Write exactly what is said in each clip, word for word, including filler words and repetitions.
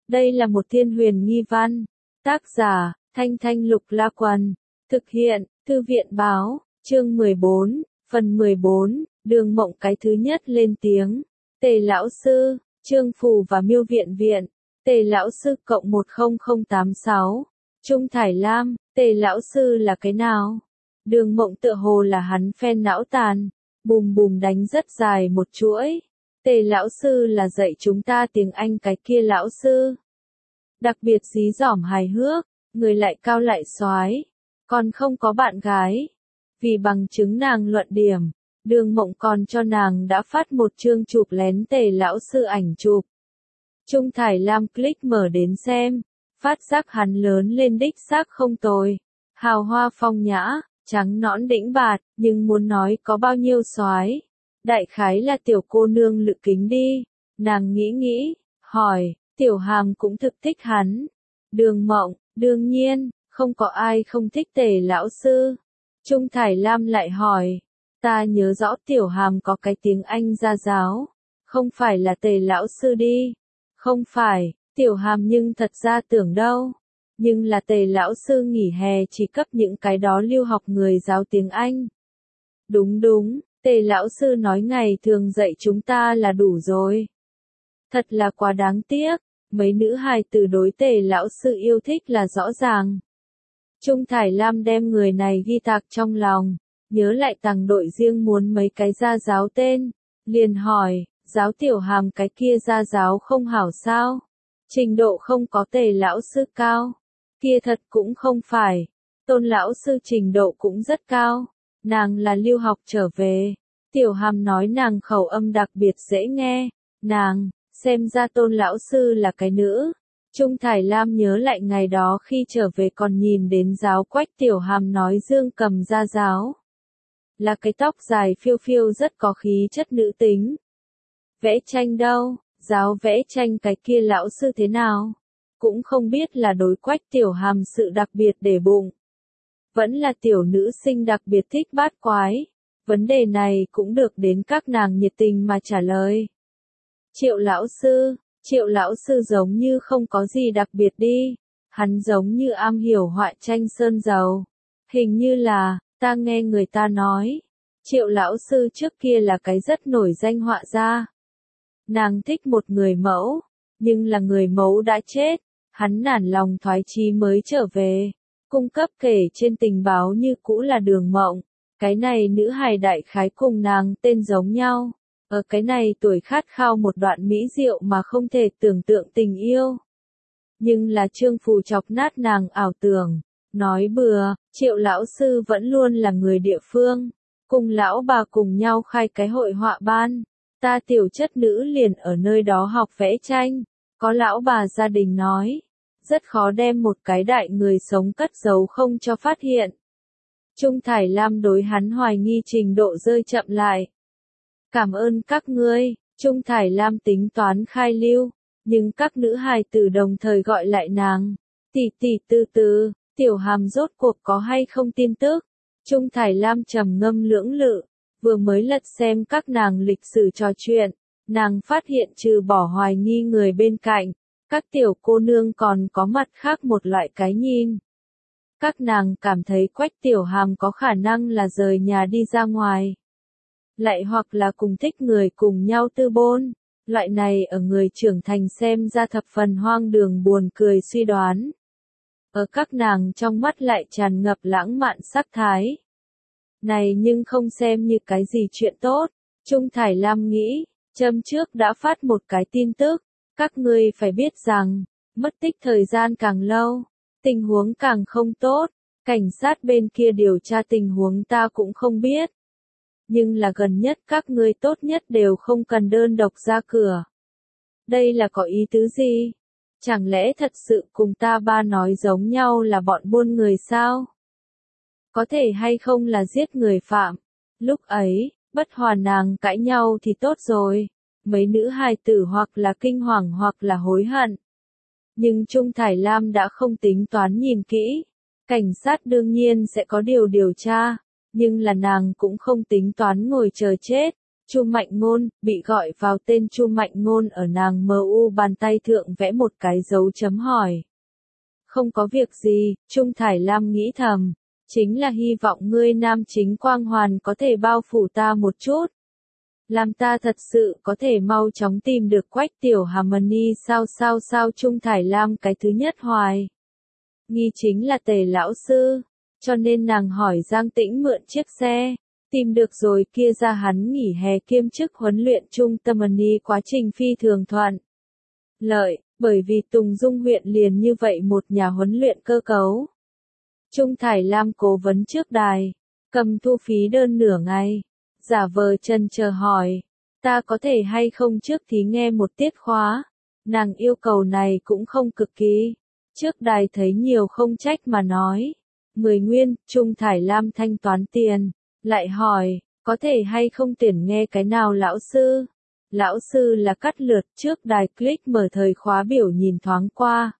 Đây là một thiên huyền nghi văn. Tác giả, Thanh Thanh Lục La Quần. Thực hiện, Thư viện Báo, chương mười bốn, phần mười bốn, Đường Mộng cái thứ nhất lên tiếng. Tề lão sư, Trương Phù và Miêu Viện Viện. Tề lão sư cộng một không không tám sáu. Trung Thải Lam, Tề lão sư là cái nào? Đường Mộng tựa hồ là hắn phen não tàn, bùm bùm đánh rất dài một chuỗi. Tề lão sư là dạy chúng ta tiếng Anh cái kia lão sư. Đặc biệt dí dỏm hài hước, người lại cao lại soái, còn không có bạn gái. Vì bằng chứng nàng luận điểm, Đường Mộng còn cho nàng đã phát một chương chụp lén Tề lão sư ảnh chụp. Trung Thải Lam click mở đến xem, phát giác hắn lớn lên đích xác không tồi, hào hoa phong nhã, trắng nõn đĩnh bạt, nhưng muốn nói có bao nhiêu soái, đại khái là tiểu cô nương Lự Kính đi. Nàng nghĩ nghĩ, hỏi, Tiểu Hàm cũng thực thích hắn. Đường Mộng, đương nhiên, không có ai không thích Tề lão sư. Trung Thải Lam lại hỏi, ta nhớ rõ Tiểu Hàm có cái tiếng Anh gia giáo, không phải là Tề lão sư đi. Không phải, Tiểu Hàm nhưng thật ra tưởng đâu. Nhưng là Tề lão sư nghỉ hè chỉ cấp những cái đó lưu học người giáo tiếng Anh. Đúng đúng, Tề lão sư nói ngày thường dạy chúng ta là đủ rồi. Thật là quá đáng tiếc, mấy nữ hài tử đối Tề lão sư yêu thích là rõ ràng. Trung Thải Lam đem người này ghi tạc trong lòng, nhớ lại tàng đội riêng muốn mấy cái gia giáo tên, liền hỏi, giáo Tiểu Hàm cái kia gia giáo không hảo sao? Trình độ không có Tề lão sư cao. Kia thật cũng không phải, Tôn lão sư trình độ cũng rất cao, nàng là lưu học trở về. Tiểu Hàm nói nàng khẩu âm đặc biệt dễ nghe, nàng, xem ra Tôn lão sư là cái nữ. Trung Thải Lam nhớ lại ngày đó khi trở về còn nhìn đến giáo Quách Tiểu Hàm nói Dương Cầm gia giáo. Là cái tóc dài phiêu phiêu rất có khí chất nữ tính. Vẽ tranh đâu, giáo vẽ tranh cái kia lão sư thế nào? Cũng không biết là đối Quách Tiểu Hàm sự đặc biệt để bụng. Vẫn là tiểu nữ sinh đặc biệt thích bát quái. Vấn đề này cũng được đến các nàng nhiệt tình mà trả lời. Triệu lão sư, Triệu lão sư giống như không có gì đặc biệt đi. Hắn giống như am hiểu họa tranh sơn dầu. Hình như là, ta nghe người ta nói, Triệu lão sư trước kia là cái rất nổi danh họa gia. Nàng thích một người mẫu, nhưng là người mẫu đã chết. Hắn nản lòng thoái chí mới trở về, cung cấp kể trên tình báo như cũ là Đường Mộng. Cái này nữ hài đại khái cùng nàng tên giống nhau, ở cái này tuổi khát khao một đoạn mỹ diệu mà không thể tưởng tượng tình yêu. Nhưng là Trương Phù chọc nát nàng ảo tưởng, nói bừa, Triệu lão sư vẫn luôn là người địa phương, cùng lão bà cùng nhau khai cái hội họa ban, ta tiểu chất nữ liền ở nơi đó học vẽ tranh, có lão bà gia đình nói. Rất khó đem một cái đại người sống cất giấu không cho phát hiện. Trung Thải Lam đối hắn hoài nghi trình độ rơi chậm lại. Cảm ơn các ngươi, Trung Thải Lam tính toán khai lưu, nhưng các nữ hài tử đồng thời gọi lại nàng. Tỷ tỷ từ từ, Tiểu Hàm rốt cuộc có hay không tin tức? Trung Thải Lam trầm ngâm lưỡng lự, vừa mới lật xem các nàng lịch sử trò chuyện, nàng phát hiện trừ bỏ hoài nghi người bên cạnh. Các tiểu cô nương còn có mặt khác một loại cái nhìn. Các nàng cảm thấy Quách Tiểu Hàm có khả năng là rời nhà đi ra ngoài. Lại hoặc là cùng thích người cùng nhau tư bôn. Loại này ở người trưởng thành xem ra thập phần hoang đường buồn cười suy đoán. Ở các nàng trong mắt lại tràn ngập lãng mạn sắc thái. Này nhưng không xem như cái gì chuyện tốt. Trung Thải Lam nghĩ, châm trước đã phát một cái tin tức. Các ngươi phải biết rằng, mất tích thời gian càng lâu, tình huống càng không tốt, cảnh sát bên kia điều tra tình huống ta cũng không biết. Nhưng là gần nhất các ngươi tốt nhất đều không cần đơn độc ra cửa. Đây là có ý tứ gì? Chẳng lẽ thật sự cùng ta ba nói giống nhau là bọn buôn người sao? Có thể hay không là giết người phạm? Lúc ấy, bất hòa nàng cãi nhau thì tốt rồi. Mấy nữ hài tử hoặc là kinh hoàng hoặc là hối hận. Nhưng Trung Thải Lam đã không tính toán nhìn kỹ. Cảnh sát đương nhiên sẽ có điều điều tra, nhưng là nàng cũng không tính toán ngồi chờ chết, Chu Mạnh Ngôn, bị gọi vào tên Chu Mạnh Ngôn ở nàng mờ u bàn tay thượng vẽ một cái dấu chấm hỏi. Không có việc gì, Trung Thải Lam nghĩ thầm, chính là hy vọng ngươi nam chính quang hoàn có thể bao phủ ta một chút. Làm ta thật sự có thể mau chóng tìm được Quách Tiểu Harmony sao sao sao Trung Thải Lam cái thứ nhất hoài. Nghi chính là Tề lão sư, cho nên nàng hỏi Giang Tĩnh mượn chiếc xe, tìm được rồi kia ra hắn nghỉ hè kiêm chức huấn luyện trung tâm Harmony quá trình phi thường thuận lợi, bởi vì Tùng Dung huyện liền như vậy một nhà huấn luyện cơ cấu. Trung Thải Lam cố vấn trước đài, cầm thu phí đơn nửa ngày, giả vờ chần chờ hỏi, ta có thể hay không trước thí nghe một tiết khóa, nàng yêu cầu này cũng không cực kỳ, trước đài thấy nhiều không trách mà nói, mười nguyên, Trung Thải Lam thanh toán tiền, lại hỏi, có thể hay không tiền nghe cái nào lão sư, lão sư là cắt lượt trước đài click mở thời khóa biểu nhìn thoáng qua.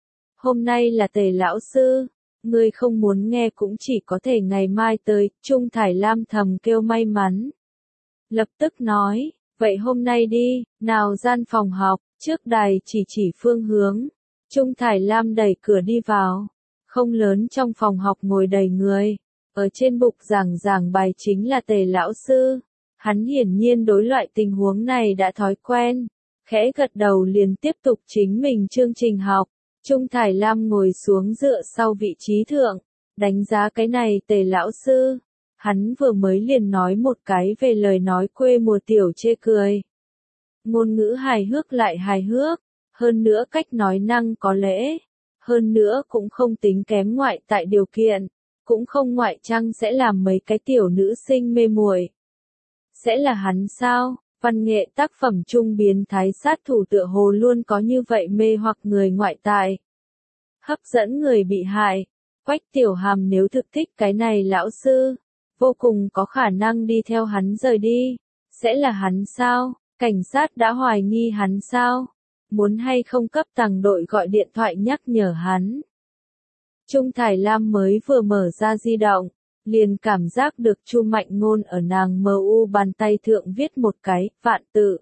Hôm nay là Tề lão sư. Ngươi không muốn nghe cũng chỉ có thể ngày mai tới, Trung Thải Lam thầm kêu may mắn. Lập tức nói, vậy hôm nay đi, nào gian phòng học, trước đài chỉ chỉ phương hướng. Trung Thải Lam đẩy cửa đi vào. Không lớn trong phòng học ngồi đầy người. Ở trên bục giảng giảng bài chính là Tề lão sư. Hắn hiển nhiên đối loại tình huống này đã thói quen. Khẽ gật đầu liền tiếp tục chính mình chương trình học. Trung Thải Lam ngồi xuống dựa sau vị trí thượng, đánh giá cái này Tề lão sư. Hắn vừa mới liền nói một cái về lời nói quê mùa tiểu chê cười. Ngôn ngữ hài hước lại hài hước, hơn nữa cách nói năng có lễ, hơn nữa cũng không tính kém ngoại tại điều kiện, cũng không ngoại trang sẽ làm mấy cái tiểu nữ sinh mê muội. Sẽ là hắn sao? Văn nghệ tác phẩm trung biến thái sát thủ tựa hồ luôn có như vậy mê hoặc người ngoại tại. Hấp dẫn người bị hại. Quách Tiểu Hàm nếu thực thích cái này lão sư, vô cùng có khả năng đi theo hắn rời đi. Sẽ là hắn sao? Cảnh sát đã hoài nghi hắn sao? Muốn hay không cấp tàng đội gọi điện thoại nhắc nhở hắn. Trung Thải Lam mới vừa mở ra di động, liền cảm giác được Chu Mạnh Ngôn ở nàng mờ u bàn tay thượng viết một cái, vạn tự.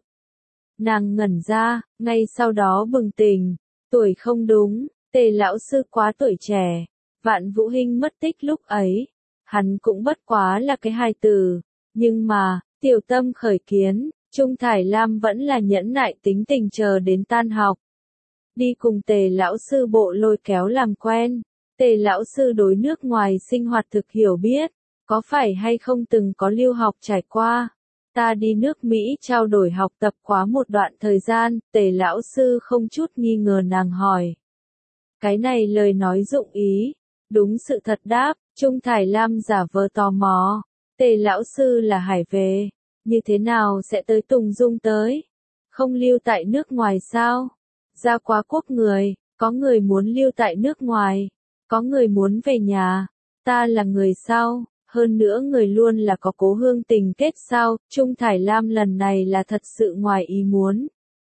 Nàng ngẩn ra, ngay sau đó bừng tỉnh, tuổi không đúng, Tề lão sư quá tuổi trẻ, Vạn Vũ Hinh mất tích lúc ấy, hắn cũng bất quá là cái hài tử, nhưng mà, tiểu tâm khởi kiến, Trung Thải Lam vẫn là nhẫn nại tính tình chờ đến tan học. Đi cùng Tề lão sư bộ lôi kéo làm quen. Tề lão sư đối nước ngoài sinh hoạt thực hiểu biết, có phải hay không từng có lưu học trải qua. Ta đi nước Mỹ trao đổi học tập quá một đoạn thời gian, Tề lão sư không chút nghi ngờ nàng hỏi. Cái này lời nói dụng ý, đúng sự thật đáp, Trung Thải Lam giả vờ tò mò. Tề lão sư là hải về, như thế nào sẽ tới Tùng Dung tới? Không lưu tại nước ngoài sao? Ra quá quốc người, có người muốn lưu tại nước ngoài. Có người muốn về nhà, ta là người sao, hơn nữa người luôn là có cố hương tình kết sao, Trung Thải Lam lần này là thật sự ngoài ý muốn.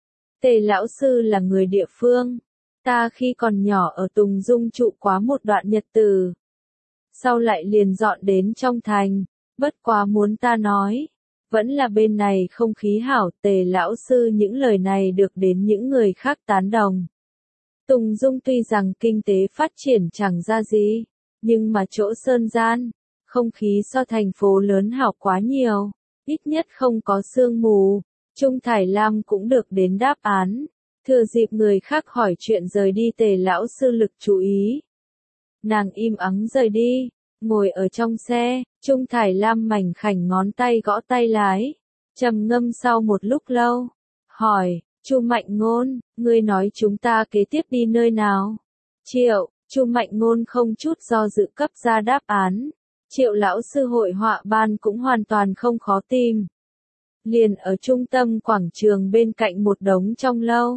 Tề lão sư là người địa phương, ta khi còn nhỏ ở Tùng Dung trụ quá một đoạn nhật từ. Sau lại liền dọn đến trong thành, bất quá muốn ta nói, vẫn là bên này không khí hảo. Tề lão sư những lời này được đến những người khác tán đồng. Tùng Dung tuy rằng kinh tế phát triển chẳng ra gì, nhưng mà chỗ sơn gian, không khí so thành phố lớn hảo quá nhiều, ít nhất không có sương mù. Trung Thải Lam cũng được đến đáp án, thừa dịp người khác hỏi chuyện rời đi Tề lão sư lực chú ý. Nàng im ắng rời đi, ngồi ở trong xe, Trung Thải Lam mảnh khảnh ngón tay gõ tay lái, trầm ngâm sau một lúc lâu, hỏi. Chu Mạnh Ngôn, ngươi nói chúng ta kế tiếp đi nơi nào? Triệu, Chu Mạnh Ngôn không chút do dự cấp ra đáp án. Triệu lão sư hội họa ban cũng hoàn toàn không khó tìm. Liền ở trung tâm quảng trường bên cạnh một đống trong lâu.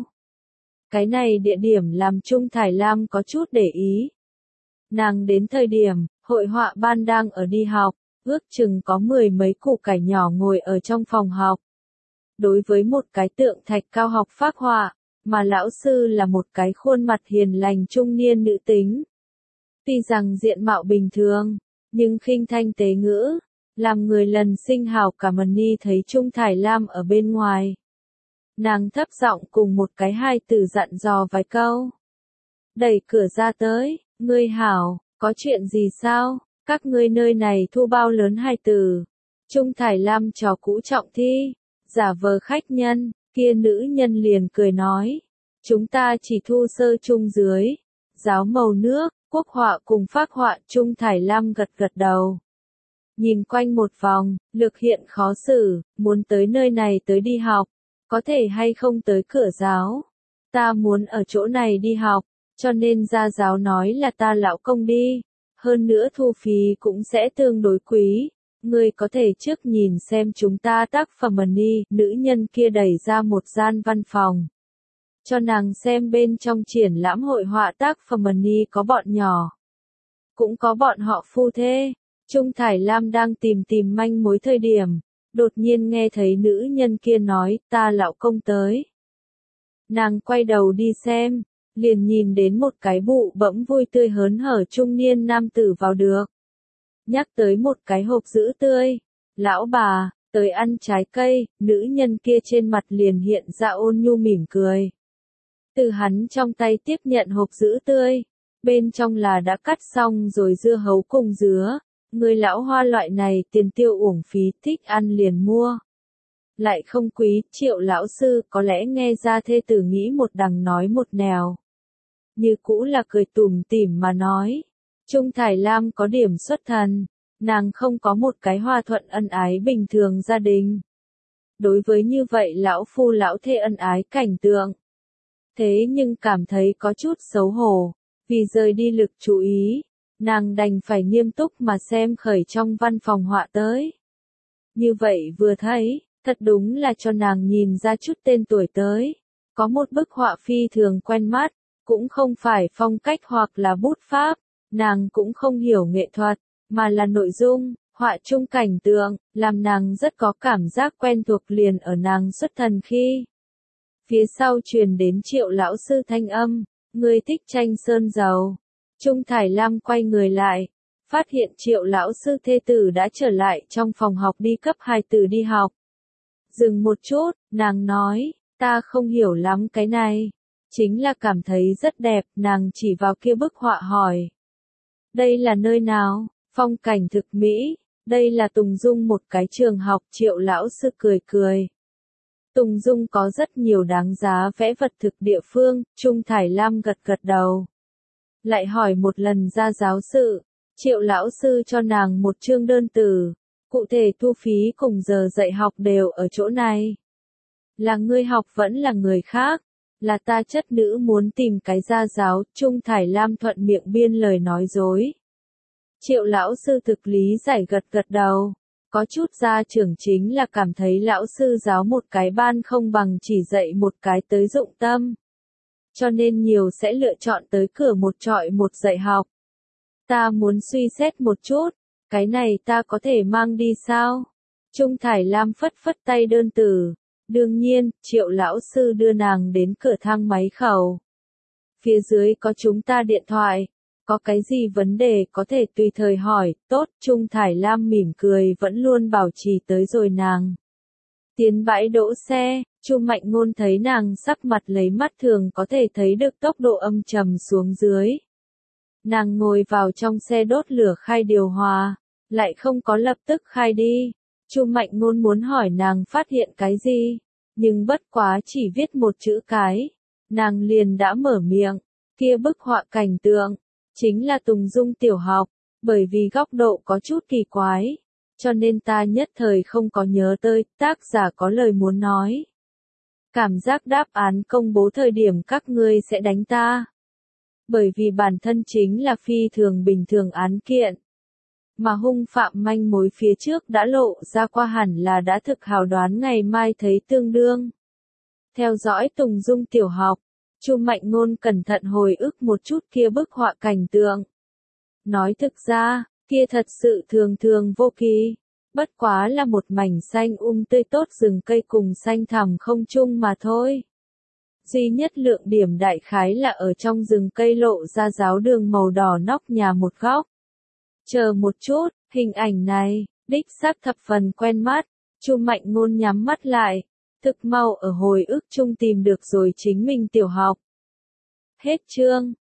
Cái này địa điểm làm Trung Thải Lam có chút để ý. Nàng đến thời điểm, hội họa ban đang ở đi học, ước chừng có mười mấy củ cải nhỏ ngồi ở trong phòng học. Đối với một cái tượng thạch cao học phác họa, mà lão sư là một cái khuôn mặt hiền lành trung niên nữ tính. Tuy rằng diện mạo bình thường, nhưng khinh thanh tế ngữ, Làm người lần sinh hào cảm ơn ni thấy Trung Thải Lam ở bên ngoài. Nàng thấp giọng cùng một cái hai từ dặn dò vài câu. Đẩy cửa ra tới, ngươi hảo, có chuyện gì sao, các ngươi nơi này thu bao lớn hai từ. Trung Thải Lam trò cũ trọng thi, giả vờ khách nhân, kia nữ nhân liền cười nói. Chúng ta chỉ thu sơ trung dưới, giáo màu nước, quốc họa cùng phác họa. Trung Thải Lam gật gật đầu. Nhìn quanh một vòng, Lược Hiện khó xử, muốn tới nơi này tới đi học, có thể hay không tới cửa giáo. Ta muốn ở chỗ này đi học, cho nên gia giáo nói là ta lão công đi, hơn nữa thu phí cũng sẽ tương đối quý. Ngươi có thể trước nhìn xem chúng ta tác phẩm đi. Nữ nhân kia đẩy ra một gian văn phòng. Cho nàng xem bên trong triển lãm hội họa tác phẩm đi có bọn nhỏ. Cũng có bọn họ phu thê. Trung Thải Lam đang tìm tìm manh mối thời điểm. Đột nhiên nghe thấy nữ nhân kia nói ta lão công tới. Nàng quay đầu đi xem. Liền nhìn đến một cái bụ bẫm vui tươi hớn hở trung niên nam tử vào được. Nhắc tới một cái hộp sữa tươi. Lão bà, tới ăn trái cây, nữ nhân kia trên mặt liền hiện ra ôn nhu mỉm cười. Từ hắn trong tay tiếp nhận hộp sữa tươi. Bên trong là đã cắt xong rồi dưa hấu cùng dứa. Người lão hoa loại này tiền tiêu uổng phí, thích ăn liền mua. Lại không quý. Triệu lão sư có lẽ nghe ra thê tử nghĩ một đằng nói một nẻo. Như cũ là cười tủm tỉm mà nói. Trung Thải Lam có điểm xuất thần, nàng không có một cái hòa thuận ân ái bình thường gia đình. Đối với như vậy lão phu lão thê ân ái cảnh tượng. Thế nhưng cảm thấy có chút xấu hổ, vì rời đi lực chú ý, nàng đành phải nghiêm túc mà xem khởi trong văn phòng họa tới. Như vậy vừa thấy, thật đúng là cho nàng nhìn ra chút tên tuổi tới. Có một bức họa phi thường quen mắt, cũng không phải phong cách hoặc là bút pháp. Nàng cũng không hiểu nghệ thuật, mà là nội dung, họa chung cảnh tượng, làm nàng rất có cảm giác quen thuộc liền ở nàng xuất thần khi. Phía sau truyền đến Triệu lão sư thanh âm, người thích tranh sơn dầu. Trung Thải Lam quay người lại, phát hiện Triệu lão sư thê tử đã trở lại trong phòng học đi cấp hai tử đi học. Dừng một chút, nàng nói, ta không hiểu lắm cái này, chính là cảm thấy rất đẹp. Nàng chỉ vào kia bức họa hỏi. Đây là nơi nào? Phong cảnh thực mỹ. Đây là Tùng Dung một cái trường học. Triệu lão sư cười cười. Tùng Dung có rất nhiều đáng giá vẽ vật thực địa phương. Trung Thải Lam gật gật đầu. Lại hỏi một lần ra giáo sự. Triệu lão sư cho nàng một chương đơn từ. Cụ thể thu phí cùng giờ dạy học đều ở chỗ này. Là ngươi học vẫn là người khác. Là ta chất nữ muốn tìm cái gia giáo. Trung Thải Lam thuận miệng biên lời nói dối. Triệu lão sư thực lý giải gật gật đầu. Có chút gia trưởng chính là cảm thấy lão sư giáo một cái ban không bằng chỉ dạy một cái tới dụng tâm. Cho nên nhiều sẽ lựa chọn tới cửa một trọi một dạy học. Ta muốn suy xét một chút. Cái này ta có thể mang đi sao? Trung Thải Lam phất phất tay đơn từ. Đương nhiên, Triệu lão sư đưa nàng đến cửa thang máy khẩu. Phía dưới có chúng ta điện thoại. Có cái gì vấn đề có thể tùy thời hỏi. Tốt. Trung Thải Lam mỉm cười vẫn luôn bảo trì tới rồi nàng. Tiến bãi đỗ xe. Chu Mạnh Ngôn thấy nàng sắc mặt lấy mắt thường có thể thấy được tốc độ âm trầm xuống dưới. Nàng ngồi vào trong xe đốt lửa khai điều hòa. Lại không có lập tức khai đi. Chu Mạnh Ngôn muốn hỏi nàng phát hiện cái gì, nhưng bất quá chỉ viết một chữ cái, nàng liền đã mở miệng. Kia bức họa cảnh tượng, chính là Tùng Dung tiểu học, bởi vì góc độ có chút kỳ quái, cho nên ta nhất thời không có nhớ tới. Tác giả có lời muốn nói. Cảm giác đáp án công bố thời điểm các ngươi sẽ đánh ta. Bởi vì bản thân chính là phi thường bình thường án kiện. Mà hung phạm manh mối phía trước đã lộ ra qua hẳn là đã thực hào đoán ngày mai thấy tương đương. Theo dõi Tùng Dung tiểu học, Chu Mạnh Ngôn cẩn thận hồi ức một chút kia bức họa cảnh tượng. Nói thực ra, kia thật sự thường thường vô kỳ. Bất quá là một mảnh xanh um tươi tốt rừng cây cùng xanh thẳm không trung mà thôi. Duy nhất lượng điểm đại khái là ở trong rừng cây lộ ra giáo đường màu đỏ nóc nhà một góc. Chờ một chút, hình ảnh này, đích xác thập phần quen mắt. Chu Mạnh Ngôn nhắm mắt lại, thực mau ở hồi ức chung tìm được rồi chính mình tiểu học. Hết chương.